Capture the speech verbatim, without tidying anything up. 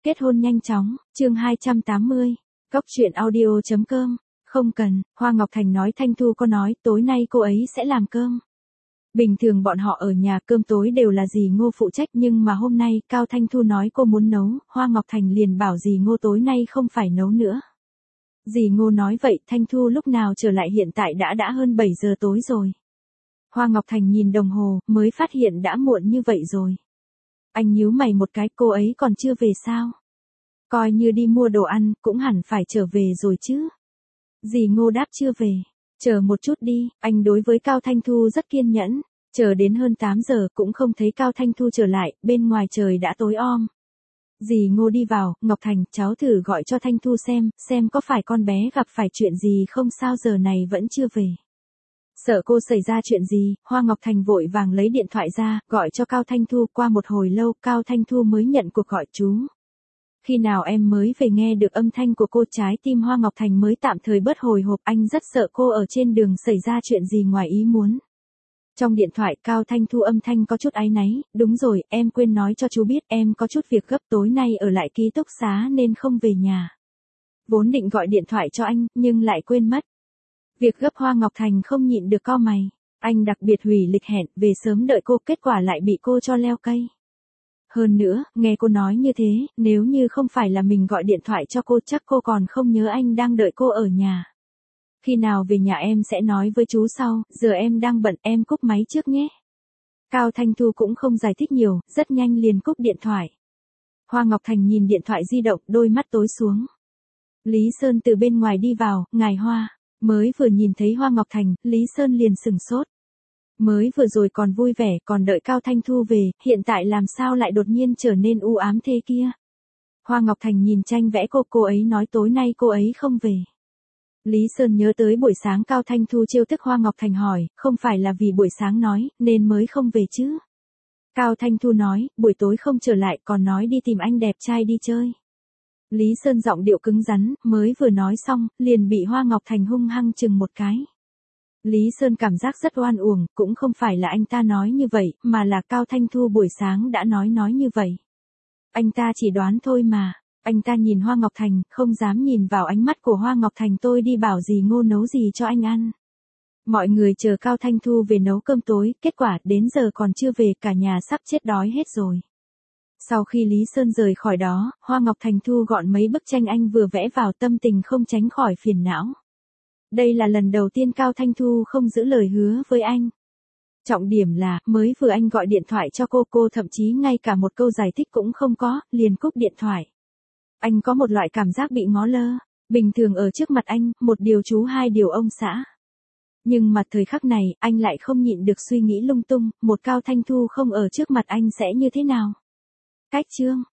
Kết hôn nhanh chóng, chương hai trăm tám mươi. Cóc truyện audio chấm com. Không cần, Hoa Ngọc Thành nói Thanh Thu có nói tối nay cô ấy sẽ làm cơm. Bình thường bọn họ ở nhà cơm tối đều là dì Ngô phụ trách, nhưng mà hôm nay Cao Thanh Thu nói cô muốn nấu, Hoa Ngọc Thành liền bảo dì Ngô tối nay không phải nấu nữa. Dì Ngô nói vậy Thanh Thu lúc nào trở lại, hiện tại đã đã hơn bảy giờ tối rồi. Hoa Ngọc Thành nhìn đồng hồ, mới phát hiện đã muộn như vậy rồi. Anh nhíu mày một cái, cô ấy còn chưa về sao? Coi như đi mua đồ ăn, cũng hẳn phải trở về rồi chứ. Dì Ngô đáp chưa về. Chờ một chút đi, anh đối với Cao Thanh Thu rất kiên nhẫn. Chờ đến hơn tám giờ cũng không thấy Cao Thanh Thu trở lại, bên ngoài trời đã tối om. Dì Ngô đi vào, Ngọc Thành, cháu thử gọi cho Thanh Thu xem, xem có phải con bé gặp phải chuyện gì không, sao giờ này vẫn chưa về. Sợ cô xảy ra chuyện gì, Hoa Ngọc Thành vội vàng lấy điện thoại ra, gọi cho Cao Thanh Thu. Qua một hồi lâu, Cao Thanh Thu mới nhận cuộc gọi. Chú, khi nào em mới về? Nghe được âm thanh của cô, trái tim Hoa Ngọc Thành mới tạm thời bớt hồi hộp, anh rất sợ cô ở trên đường xảy ra chuyện gì ngoài ý muốn. Trong điện thoại, Cao Thanh Thu âm thanh có chút áy náy, đúng rồi, em quên nói cho chú biết, em có chút việc gấp, tối nay ở lại ký túc xá nên không về nhà. Vốn định gọi điện thoại cho anh, nhưng lại quên mất. Việc gấp, Hoa Ngọc Thành không nhịn được cau mày. Anh đặc biệt hủy lịch hẹn, về sớm đợi cô, kết quả lại bị cô cho leo cây. Hơn nữa, nghe cô nói như thế, nếu như không phải là mình gọi điện thoại cho cô chắc cô còn không nhớ anh đang đợi cô ở nhà. Khi nào về nhà em sẽ nói với chú sau, giờ em đang bận, em cúp máy trước nhé. Cao Thanh Thu cũng không giải thích nhiều, rất nhanh liền cúp điện thoại. Hoa Ngọc Thành nhìn điện thoại di động, đôi mắt tối xuống. Lý Sơn từ bên ngoài đi vào, ngài Hoa. Mới vừa nhìn thấy Hoa Ngọc Thành, Lý Sơn liền sừng sốt. Mới vừa rồi còn vui vẻ, còn đợi Cao Thanh Thu về, hiện tại làm sao lại đột nhiên trở nên u ám thế kia. Hoa Ngọc Thành nhìn tranh vẽ cô, cô ấy nói tối nay cô ấy không về. Lý Sơn nhớ tới buổi sáng Cao Thanh Thu trêu tức Hoa Ngọc Thành, hỏi, không phải là vì buổi sáng nói, nên mới không về chứ? Cao Thanh Thu nói, buổi tối không trở lại, còn nói đi tìm anh đẹp trai đi chơi. Lý Sơn giọng điệu cứng rắn, mới vừa nói xong, liền bị Hoa Ngọc Thành hung hăng chừng một cái. Lý Sơn cảm giác rất oan uổng, cũng không phải là anh ta nói như vậy, mà là Cao Thanh Thu buổi sáng đã nói nói như vậy. Anh ta chỉ đoán thôi mà. Anh ta nhìn Hoa Ngọc Thành, không dám nhìn vào ánh mắt của Hoa Ngọc Thành. Tôi đi bảo dì Ngô nấu gì cho anh ăn. Mọi người chờ Cao Thanh Thu về nấu cơm tối, kết quả đến giờ còn chưa về, cả nhà sắp chết đói hết rồi. Sau khi Lý Sơn rời khỏi đó, Hoa Ngọc Thành thu gọn mấy bức tranh anh vừa vẽ vào, tâm tình không tránh khỏi phiền não. Đây là lần đầu tiên Cao Thanh Thu không giữ lời hứa với anh. Trọng điểm là, mới vừa anh gọi điện thoại cho cô, cô thậm chí ngay cả một câu giải thích cũng không có, liền cúp điện thoại. Anh có một loại cảm giác bị ngó lơ, bình thường ở trước mặt anh, một điều chú hai điều ông xã. Nhưng mà thời khắc này, anh lại không nhịn được suy nghĩ lung tung, một Cao Thanh Thu không ở trước mặt anh sẽ như thế nào? Cách chương.